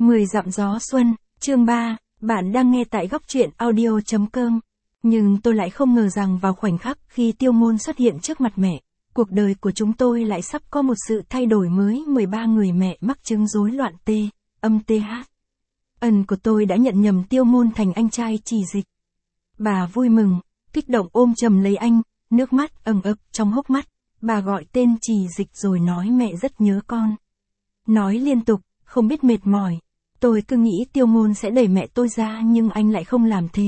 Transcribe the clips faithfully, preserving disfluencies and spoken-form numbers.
mười dặm gió xuân, chương ba, bạn đang nghe tại góc truyện audio chấm com. Nhưng tôi lại không ngờ rằng vào khoảnh khắc khi Tiêu Ngôn xuất hiện trước mặt mẹ, cuộc đời của chúng tôi lại sắp có một sự thay đổi mới. mười ba người mẹ mắc chứng rối loạn T, âm tê hát. Ân của tôi đã nhận nhầm Tiêu Ngôn thành anh trai Chỉ Dịch. Bà vui mừng, kích động ôm chầm lấy anh, nước mắt ẩn ực trong hốc mắt. Bà gọi tên Chỉ Dịch rồi nói mẹ rất nhớ con. Nói liên tục, không biết mệt mỏi. Tôi cứ nghĩ Tiêu Ngôn sẽ đẩy mẹ tôi ra nhưng anh lại không làm thế.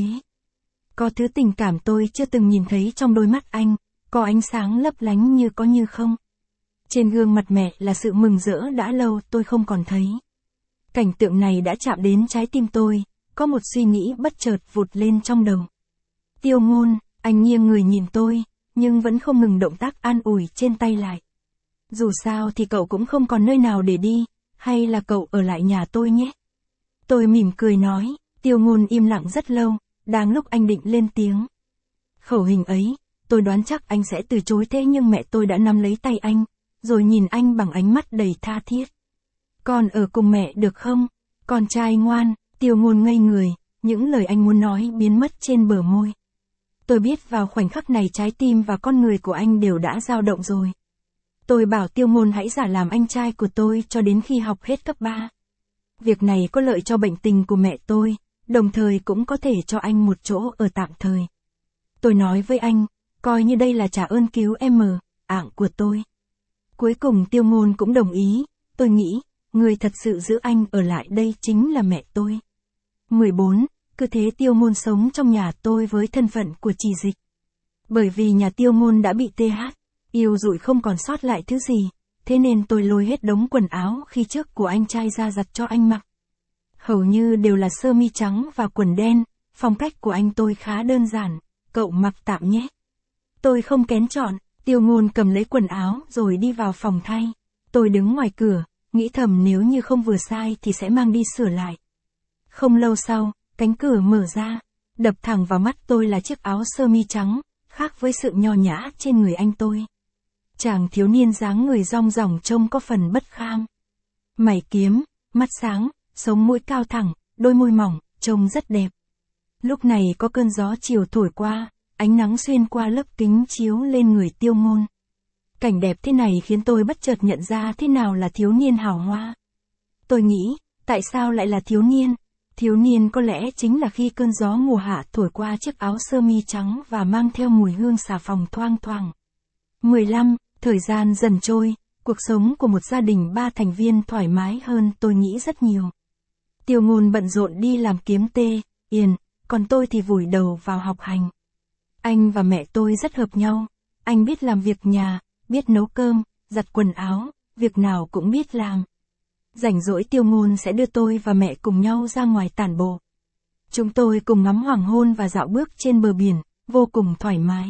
Có thứ tình cảm tôi chưa từng nhìn thấy trong đôi mắt anh, có ánh sáng lấp lánh như có như không. Trên gương mặt mẹ là sự mừng rỡ đã lâu tôi không còn thấy. Cảnh tượng này đã chạm đến trái tim tôi, có một suy nghĩ bất chợt vụt lên trong đầu. Tiêu Ngôn, anh nghiêng người nhìn tôi, nhưng vẫn không ngừng động tác an ủi trên tay lại. Dù sao thì cậu cũng không còn nơi nào để đi, hay là cậu ở lại nhà tôi nhé. Tôi mỉm cười nói, Tiêu Ngôn im lặng rất lâu, đang lúc anh định lên tiếng. Khẩu hình ấy, tôi đoán chắc anh sẽ từ chối thế nhưng mẹ tôi đã nắm lấy tay anh, rồi nhìn anh bằng ánh mắt đầy tha thiết. Con ở cùng mẹ được không? Con trai ngoan. Tiêu Ngôn ngây người, những lời anh muốn nói biến mất trên bờ môi. Tôi biết vào khoảnh khắc này trái tim và con người của anh đều đã dao động rồi. Tôi bảo Tiêu Ngôn hãy giả làm anh trai của tôi cho đến khi học hết cấp ba. Việc này có lợi cho bệnh tình của mẹ tôi, đồng thời cũng có thể cho anh một chỗ ở tạm thời. Tôi nói với anh, coi như đây là trả ơn cứu em ảng của tôi. Cuối cùng Tiêu Ngôn cũng đồng ý, tôi nghĩ, người thật sự giữ anh ở lại đây chính là mẹ tôi. mười bốn, cứ thế Tiêu Ngôn sống trong nhà tôi với thân phận của Chỉ Dịch. Bởi vì nhà Tiêu Ngôn đã bị tê hát, yêu dụi không còn sót lại thứ gì, thế nên tôi lôi hết đống quần áo khi trước của anh trai ra giặt cho anh mặc. Hầu như đều là sơ mi trắng và quần đen, phong cách của anh tôi khá đơn giản, cậu mặc tạm nhé. Tôi không kén chọn, Tiêu Ngôn cầm lấy quần áo rồi đi vào phòng thay. Tôi đứng ngoài cửa, nghĩ thầm nếu như không vừa sai thì sẽ mang đi sửa lại. Không lâu sau, cánh cửa mở ra, đập thẳng vào mắt tôi là chiếc áo sơ mi trắng, khác với sự nho nhã trên người anh tôi. Chàng thiếu niên dáng người rong ròng trông có phần bất kham. Mày kiếm, mắt sáng, sống mũi cao thẳng, đôi môi mỏng, trông rất đẹp. Lúc này có cơn gió chiều thổi qua, ánh nắng xuyên qua lớp kính chiếu lên người Tiêu Ngôn. Cảnh đẹp thế này khiến tôi bất chợt nhận ra thế nào là thiếu niên hào hoa. Tôi nghĩ, tại sao lại là thiếu niên? Thiếu niên có lẽ chính là khi cơn gió mùa hạ thổi qua chiếc áo sơ mi trắng và mang theo mùi hương xà phòng thoang thoảng. mười lăm, thời gian dần trôi, cuộc sống của một gia đình ba thành viên thoải mái hơn tôi nghĩ rất nhiều. Tiêu Ngôn bận rộn đi làm kiếm tê, yên, còn tôi thì vùi đầu vào học hành. Anh và mẹ tôi rất hợp nhau, anh biết làm việc nhà, biết nấu cơm, giặt quần áo, việc nào cũng biết làm. Rảnh rỗi Tiêu Ngôn sẽ đưa tôi và mẹ cùng nhau ra ngoài tản bộ. Chúng tôi cùng ngắm hoàng hôn và dạo bước trên bờ biển, vô cùng thoải mái.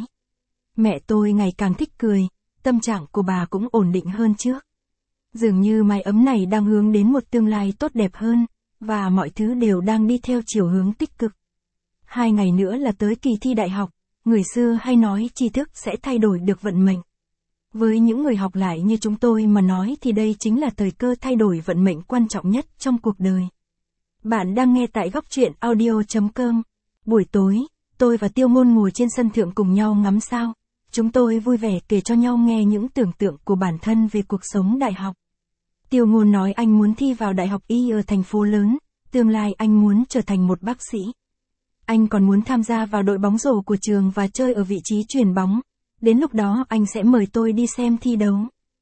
Mẹ tôi ngày càng thích cười, tâm trạng của bà cũng ổn định hơn trước. Dường như mái ấm này đang hướng đến một tương lai tốt đẹp hơn, và mọi thứ đều đang đi theo chiều hướng tích cực. Hai ngày nữa là tới kỳ thi đại học, người xưa hay nói tri thức sẽ thay đổi được vận mệnh. Với những người học lại như chúng tôi mà nói thì đây chính là thời cơ thay đổi vận mệnh quan trọng nhất trong cuộc đời. Bạn đang nghe tại góc truyện audio chấm com. Buổi tối, tôi và Tiêu Ngôn ngồi trên sân thượng cùng nhau ngắm sao. Chúng tôi vui vẻ kể cho nhau nghe những tưởng tượng của bản thân về cuộc sống đại học. Tiêu Ngôn nói anh muốn thi vào đại học Y ở thành phố lớn, tương lai anh muốn trở thành một bác sĩ. Anh còn muốn tham gia vào đội bóng rổ của trường và chơi ở vị trí chuyền bóng. Đến lúc đó anh sẽ mời tôi đi xem thi đấu.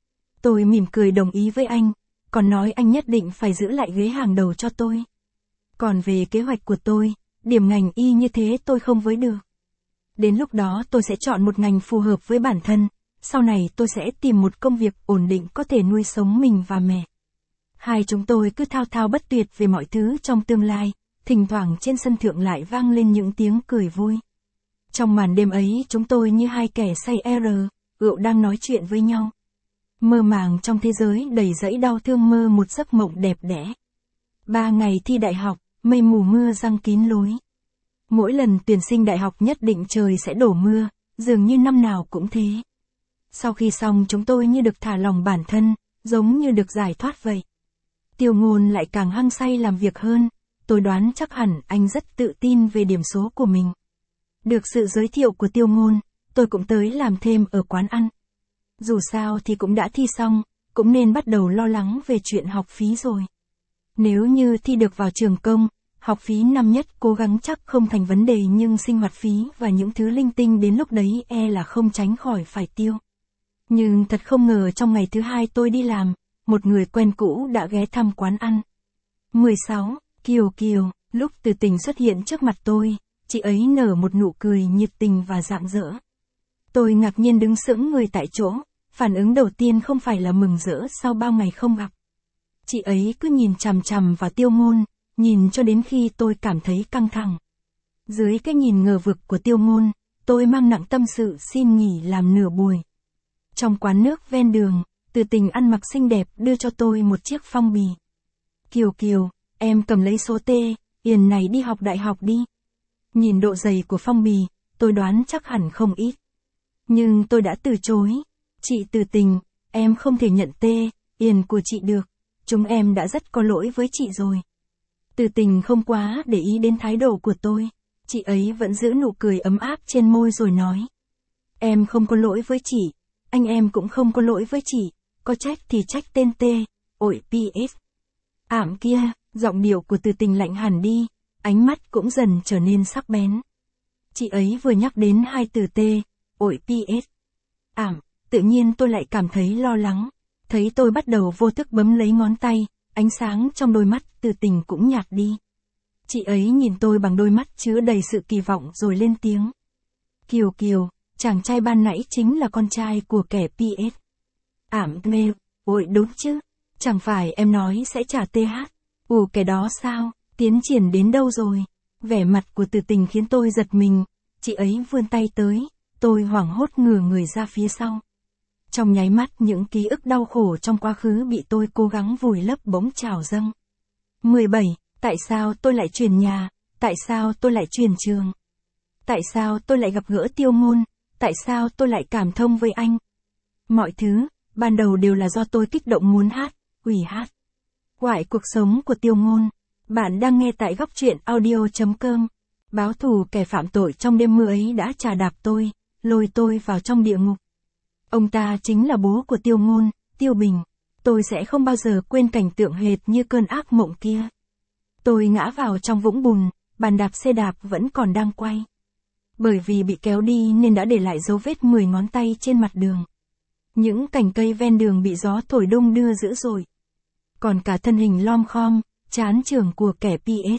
Tôi mỉm cười đồng ý với anh, còn nói anh nhất định phải giữ lại ghế hàng đầu cho tôi. Còn về kế hoạch của tôi, điểm ngành Y như thế tôi không với được. Đến lúc đó tôi sẽ chọn một ngành phù hợp với bản thân, sau này tôi sẽ tìm một công việc ổn định có thể nuôi sống mình và mẹ. Hai chúng tôi cứ thao thao bất tuyệt về mọi thứ trong tương lai, thỉnh thoảng trên sân thượng lại vang lên những tiếng cười vui. Trong màn đêm ấy chúng tôi như hai kẻ say r, ựu đang nói chuyện với nhau. Mơ màng trong thế giới đầy dẫy đau thương mơ một giấc mộng đẹp đẽ. Ba ngày thi đại học, mây mù mưa giăng kín lối. Mỗi lần tuyển sinh đại học nhất định trời sẽ đổ mưa, dường như năm nào cũng thế. Sau khi xong chúng tôi như được thả lòng bản thân, giống như được giải thoát vậy. Tiêu Ngôn lại càng hăng say làm việc hơn, tôi đoán chắc hẳn anh rất tự tin về điểm số của mình. Được sự giới thiệu của Tiêu Ngôn, tôi cũng tới làm thêm ở quán ăn. Dù sao thì cũng đã thi xong, cũng nên bắt đầu lo lắng về chuyện học phí rồi. Nếu như thi được vào trường công, học phí năm nhất cố gắng chắc không thành vấn đề, nhưng sinh hoạt phí và những thứ linh tinh đến lúc đấy e là không tránh khỏi phải tiêu. Nhưng thật không ngờ trong ngày thứ hai tôi đi làm, một người quen cũ đã ghé thăm quán ăn. mười sáu. Kiều Kiều, lúc Từ Tình xuất hiện trước mặt tôi, chị ấy nở một nụ cười nhiệt tình và rạng rỡ. Tôi ngạc nhiên đứng sững người tại chỗ, phản ứng đầu tiên không phải là mừng rỡ sau bao ngày không gặp. Chị ấy cứ nhìn chằm chằm vào Tiêu Ngôn, nhìn cho đến khi tôi cảm thấy căng thẳng. Dưới cái nhìn ngờ vực của Tiêu Ngôn, tôi mang nặng tâm sự xin nghỉ làm nửa buổi. Trong quán nước ven đường, Từ Tình ăn mặc xinh đẹp đưa cho tôi một chiếc phong bì. Kiều Kiều, em cầm lấy số T, Yền này đi học đại học đi. Nhìn độ dày của phong bì, tôi đoán chắc hẳn không ít. Nhưng tôi đã từ chối. Chị Từ Tình, em không thể nhận T, Yền của chị được. Chúng em đã rất có lỗi với chị rồi. Từ Tình không quá để ý đến thái độ của tôi. Chị ấy vẫn giữ nụ cười ấm áp trên môi rồi nói. Em không có lỗi với chị. Anh em cũng không có lỗi với chị. Có trách thì trách tên T, ổi pê ét. Ảm kia, giọng điệu của Từ Tình lạnh hẳn đi, ánh mắt cũng dần trở nên sắc bén. Chị ấy vừa nhắc đến hai từ T, ổi pê ét. Ảm, tự nhiên tôi lại cảm thấy lo lắng. Thấy tôi bắt đầu vô thức bấm lấy ngón tay, ánh sáng trong đôi mắt Từ Tình cũng nhạt đi. Chị ấy nhìn tôi bằng đôi mắt chứa đầy sự kỳ vọng rồi lên tiếng. Kiều Kiều, chàng trai ban nãy chính là con trai của kẻ pê ét. Ảm mê, ôi đúng chứ, chẳng phải em nói sẽ trả tê hát. Ủa cái đó sao, tiến triển đến đâu rồi? Vẻ mặt của Từ Tình khiến tôi giật mình, chị ấy vươn tay tới, tôi hoảng hốt ngửa người ra phía sau. Trong nháy mắt những ký ức đau khổ trong quá khứ bị tôi cố gắng vùi lấp bỗng trào dâng. mười bảy. Tại sao tôi lại chuyển nhà? Tại sao tôi lại chuyển trường? Tại sao tôi lại gặp gỡ Tiêu Ngôn? Tại sao tôi lại cảm thông với anh? Mọi thứ, ban đầu đều là do tôi kích động muốn hát, ủy hát. Quải cuộc sống của Tiêu Ngôn. Bạn đang nghe tại góc truyện audio chấm com. Báo thù kẻ phạm tội trong đêm mưa ấy đã trà đạp tôi, lôi tôi vào trong địa ngục. Ông ta chính là bố của Tiêu Ngôn, Tiêu Bình. Tôi sẽ không bao giờ quên cảnh tượng hệt như cơn ác mộng kia. Tôi ngã vào trong vũng bùn, bàn đạp xe đạp vẫn còn đang quay. Bởi vì bị kéo đi nên đã để lại dấu vết mười ngón tay trên mặt đường. Những cành cây ven đường bị gió thổi đung đưa dữ dội. Còn cả thân hình lom khom, chán chường của kẻ pê ét.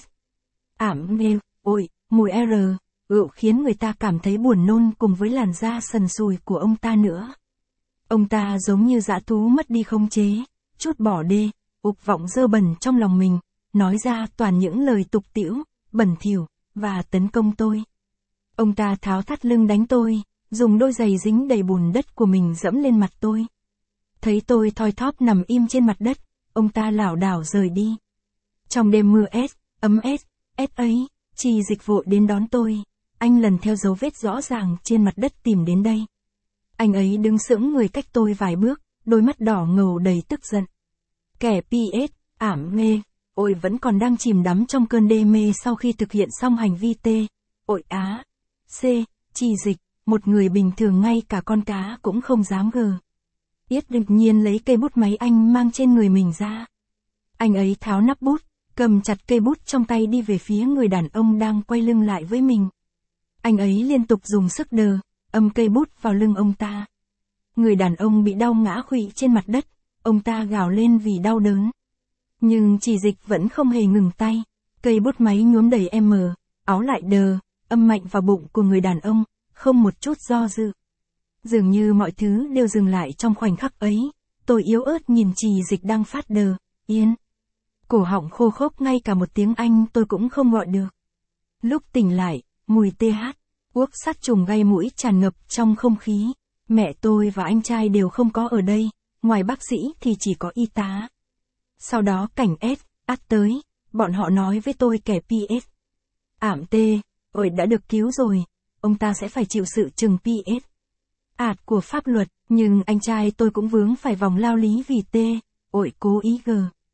Ảm nghêu, ôi, mùi R, ự khiến người ta cảm thấy buồn nôn cùng với làn da sần sùi của ông ta nữa. Ông ta giống như dã thú mất đi khống chế, chút bỏ đê, ục vọng dơ bẩn trong lòng mình, nói ra toàn những lời tục tĩu, bẩn thỉu, và tấn công tôi. Ông ta tháo thắt lưng đánh tôi, dùng đôi giày dính đầy bùn đất của mình dẫm lên mặt tôi. Thấy tôi thoi thóp nằm im trên mặt đất, ông ta lảo đảo rời đi. Trong đêm mưa S, ấm S, S ấy, Trì Dịch vội đến đón tôi, anh lần theo dấu vết rõ ràng trên mặt đất tìm đến đây. Anh ấy đứng sững người cách tôi vài bước, đôi mắt đỏ ngầu đầy tức giận. Kẻ pê ét, ảm mê, ôi vẫn còn đang chìm đắm trong cơn đê mê sau khi thực hiện xong hành vi T, ội á, C, Trì Dịch, một người bình thường ngay cả con cá cũng không dám gờ. Yết đột nhiên lấy cây bút máy anh mang trên người mình ra. Anh ấy tháo nắp bút, cầm chặt cây bút trong tay đi về phía người đàn ông đang quay lưng lại với mình. Anh ấy liên tục dùng sức đờ, âm cây bút vào lưng ông ta. Người đàn ông bị đau ngã khuỵu trên mặt đất, ông ta gào lên vì đau đớn. Nhưng Trì Dịch vẫn không hề ngừng tay, cây bút máy nhuốm đầy M, áo lại đờ, âm mạnh vào bụng của người đàn ông, không một chút do dự. Dường như mọi thứ đều dừng lại trong khoảnh khắc ấy, tôi yếu ớt nhìn Trì Dịch đang phát đờ, yên. Cổ họng khô khốc ngay cả một tiếng Anh tôi cũng không gọi được. Lúc tỉnh lại, mùi tê hát, uốc sát trùng gây mũi tràn ngập trong không khí. Mẹ tôi và anh trai đều không có ở đây, ngoài bác sĩ thì chỉ có y tá. Sau đó cảnh S, át tới, bọn họ nói với tôi kẻ pê ét. Ảm tê, ôi đã được cứu rồi, ông ta sẽ phải chịu sự trừng pê ét. Ạt của pháp luật, nhưng anh trai tôi cũng vướng phải vòng lao lý vì T, ôi cố ý G.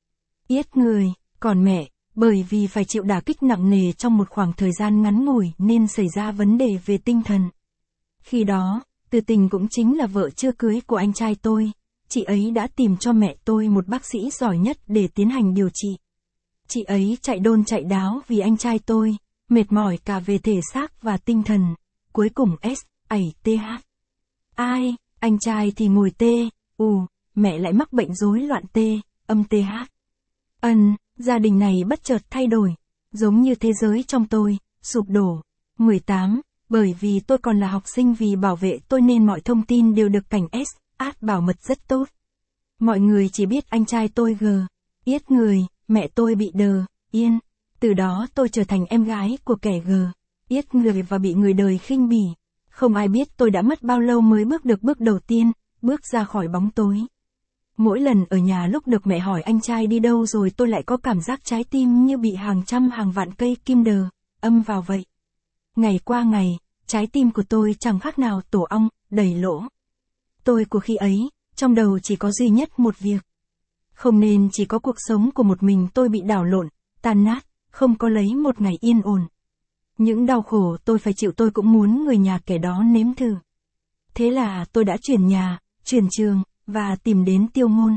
Yết người, còn mẹ, bởi vì phải chịu đả kích nặng nề trong một khoảng thời gian ngắn ngủi nên xảy ra vấn đề về tinh thần. Khi đó, Từ Tình cũng chính là vợ chưa cưới của anh trai tôi, chị ấy đã tìm cho mẹ tôi một bác sĩ giỏi nhất để tiến hành điều trị. Chị ấy chạy đôn chạy đáo vì anh trai tôi, mệt mỏi cả về thể xác và tinh thần, cuối cùng S, ẩy tê hát. Ai, anh trai thì ngồi tê, ù, mẹ lại mắc bệnh rối loạn tê, âm tê hát. Ân, gia đình này bất chợt thay đổi, giống như thế giới trong tôi, sụp đổ. mười tám, bởi vì tôi còn là học sinh vì bảo vệ tôi nên mọi thông tin đều được cảnh S, át bảo mật rất tốt. Mọi người chỉ biết anh trai tôi G, yết người, mẹ tôi bị đờ, yên. Từ đó tôi trở thành em gái của kẻ G, yết người và bị người đời khinh bỉ. Không ai biết tôi đã mất bao lâu mới bước được bước đầu tiên, bước ra khỏi bóng tối. Mỗi lần ở nhà lúc được mẹ hỏi anh trai đi đâu rồi tôi lại có cảm giác trái tim như bị hàng trăm hàng vạn cây kim đờ, âm vào vậy. Ngày qua ngày, trái tim của tôi chẳng khác nào tổ ong, đầy lỗ. Tôi của khi ấy, trong đầu chỉ có duy nhất một việc. Không nên chỉ có cuộc sống của một mình tôi bị đảo lộn, tan nát, không có lấy một ngày yên ổn. Những đau khổ tôi phải chịu tôi cũng muốn người nhà kẻ đó nếm thử. Thế là tôi đã chuyển nhà, chuyển trường, và tìm đến Tiêu Ngôn.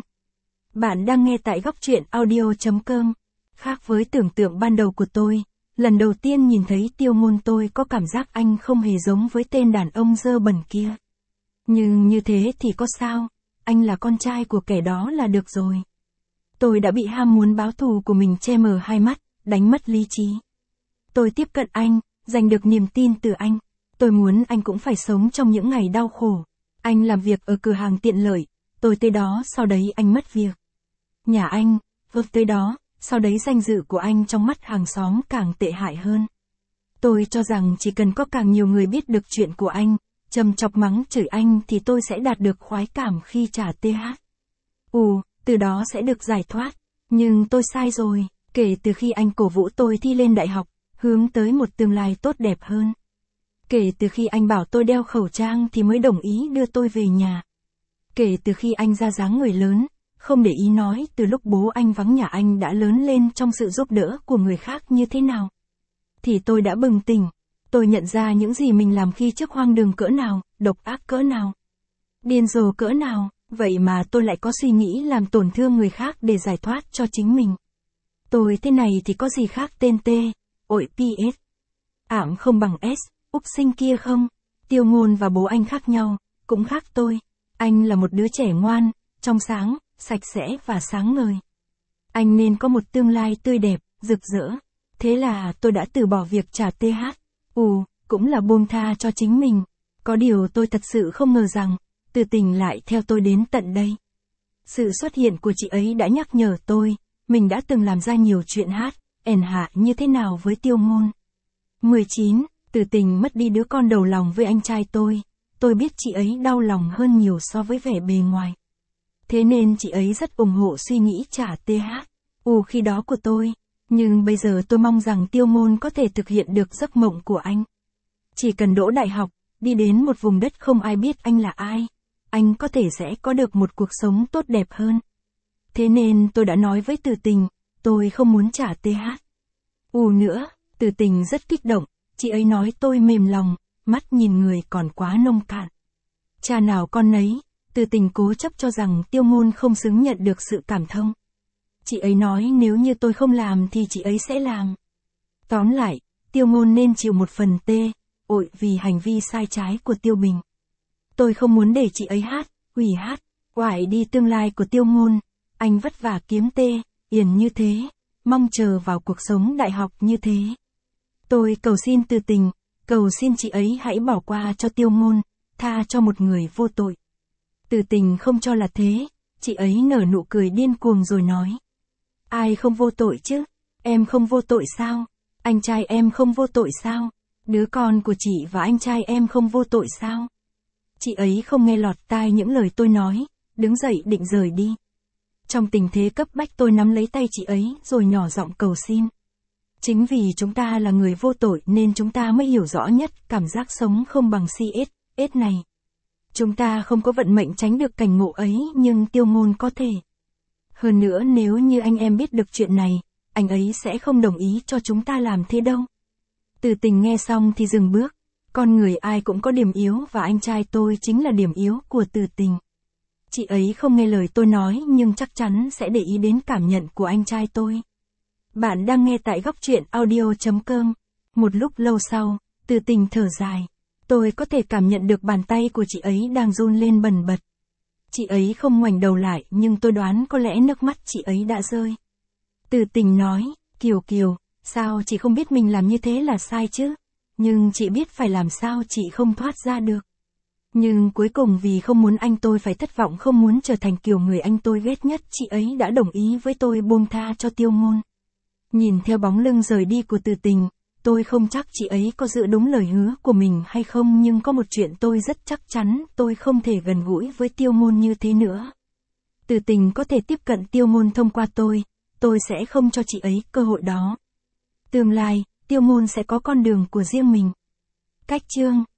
Bạn đang nghe tại góc truyện audio chấm com. Khác với tưởng tượng ban đầu của tôi, lần đầu tiên nhìn thấy Tiêu Ngôn tôi có cảm giác anh không hề giống với tên đàn ông dơ bẩn kia. Nhưng như thế thì có sao, anh là con trai của kẻ đó là được rồi. Tôi đã bị ham muốn báo thù của mình che mờ hai mắt, đánh mất lý trí. Tôi tiếp cận anh, giành được niềm tin từ anh. Tôi muốn anh cũng phải sống trong những ngày đau khổ. Anh làm việc ở cửa hàng tiện lợi, tôi tới đó sau đấy anh mất việc. Nhà anh, vượt tới đó, sau đấy danh dự của anh trong mắt hàng xóm càng tệ hại hơn. Tôi cho rằng chỉ cần có càng nhiều người biết được chuyện của anh, châm chọc mắng chửi anh thì tôi sẽ đạt được khoái cảm khi trả tê hát. Ù, từ đó sẽ được giải thoát. Nhưng tôi sai rồi, kể từ khi anh cổ vũ tôi thi lên đại học, hướng tới một tương lai tốt đẹp hơn. Kể từ khi anh bảo tôi đeo khẩu trang thì mới đồng ý đưa tôi về nhà. Kể từ khi anh ra dáng người lớn, không để ý nói từ lúc bố anh vắng nhà anh đã lớn lên trong sự giúp đỡ của người khác như thế nào. Thì tôi đã bừng tỉnh, tôi nhận ra những gì mình làm khi trước hoang đường cỡ nào, độc ác cỡ nào, điên rồ cỡ nào, vậy mà tôi lại có suy nghĩ làm tổn thương người khác để giải thoát cho chính mình. Tôi thế này thì có gì khác tên T, ội pê ét. Ảm không bằng S, Úc Sinh kia không? Tiêu Ngôn và bố anh khác nhau, cũng khác tôi. Anh là một đứa trẻ ngoan, trong sáng, sạch sẽ và sáng ngời. Anh nên có một tương lai tươi đẹp, rực rỡ. Thế là tôi đã từ bỏ việc trả tê hát. Ù, cũng là buông tha cho chính mình. Có điều tôi thật sự không ngờ rằng, Từ Tình lại theo tôi đến tận đây. Sự xuất hiện của chị ấy đã nhắc nhở tôi, mình đã từng làm ra nhiều chuyện hát, ẻn hạ như thế nào với Tiêu Ngôn. mười chín, Từ Tình mất đi đứa con đầu lòng với anh trai tôi. Tôi biết chị ấy đau lòng hơn nhiều so với vẻ bề ngoài. Thế nên chị ấy rất ủng hộ suy nghĩ trả tê hát. Ù khi đó của tôi. Nhưng bây giờ tôi mong rằng Tiêu Ngôn có thể thực hiện được giấc mộng của anh. Chỉ cần đỗ đại học, đi đến một vùng đất không ai biết anh là ai, anh có thể sẽ có được một cuộc sống tốt đẹp hơn. Thế nên tôi đã nói với Từ Tình, tôi không muốn trả tê hát. Ù nữa, Từ Tình rất kích động, chị ấy nói tôi mềm lòng, mắt nhìn người còn quá nông cạn. Cha nào con nấy, Từ Tình cố chấp cho rằng Tiêu Ngôn không xứng nhận được sự cảm thông. Chị ấy nói nếu như tôi không làm thì chị ấy sẽ làm. Tóm lại, Tiêu Ngôn nên chịu một phần tê, ội vì hành vi sai trái của Tiêu Bình. Tôi không muốn để chị ấy hát, hủy hát, oải đi tương lai của Tiêu Ngôn. Anh vất vả kiếm tê, yển như thế, mong chờ vào cuộc sống đại học như thế. Tôi cầu xin Từ Tình, cầu xin chị ấy hãy bỏ qua cho Tiêu Ngôn, tha cho một người vô tội. Từ Tình không cho là thế, chị ấy nở nụ cười điên cuồng rồi nói. Ai không vô tội chứ? Em không vô tội sao? Anh trai em không vô tội sao? Đứa con của chị và anh trai em không vô tội sao? Chị ấy không nghe lọt tai những lời tôi nói, đứng dậy định rời đi. Trong tình thế cấp bách tôi nắm lấy tay chị ấy rồi nhỏ giọng cầu xin. Chính vì chúng ta là người vô tội nên chúng ta mới hiểu rõ nhất cảm giác sống không bằng xê ét, ét này. Chúng ta không có vận mệnh tránh được cảnh ngộ ấy nhưng Tiêu Ngôn có thể. Hơn nữa nếu như anh em biết được chuyện này, anh ấy sẽ không đồng ý cho chúng ta làm thế đâu. Từ Tình nghe xong thì dừng bước. Con người ai cũng có điểm yếu và anh trai tôi chính là điểm yếu của Từ Tình. Chị ấy không nghe lời tôi nói nhưng chắc chắn sẽ để ý đến cảm nhận của anh trai tôi. Bạn đang nghe tại góc truyện audio chấm com. Một lúc lâu sau, Từ Tình thở dài. Tôi có thể cảm nhận được bàn tay của chị ấy đang run lên bần bật. Chị ấy không ngoảnh đầu lại nhưng tôi đoán có lẽ nước mắt chị ấy đã rơi. Từ Tình nói, Kiều Kiều, sao chị không biết mình làm như thế là sai chứ? Nhưng chị biết phải làm sao chị không thoát ra được. Nhưng cuối cùng vì không muốn anh tôi phải thất vọng, không muốn trở thành kiểu người anh tôi ghét nhất, chị ấy đã đồng ý với tôi buông tha cho Tiêu Ngôn. Nhìn theo bóng lưng rời đi của Từ Tình, tôi không chắc chị ấy có giữ đúng lời hứa của mình hay không, nhưng có một chuyện tôi rất chắc chắn, tôi không thể gần gũi với Tiêu Ngôn như thế nữa. Từ Tình có thể tiếp cận Tiêu Ngôn thông qua tôi, tôi sẽ không cho chị ấy cơ hội đó. Tương lai, Tiêu Ngôn sẽ có con đường của riêng mình. Cách chương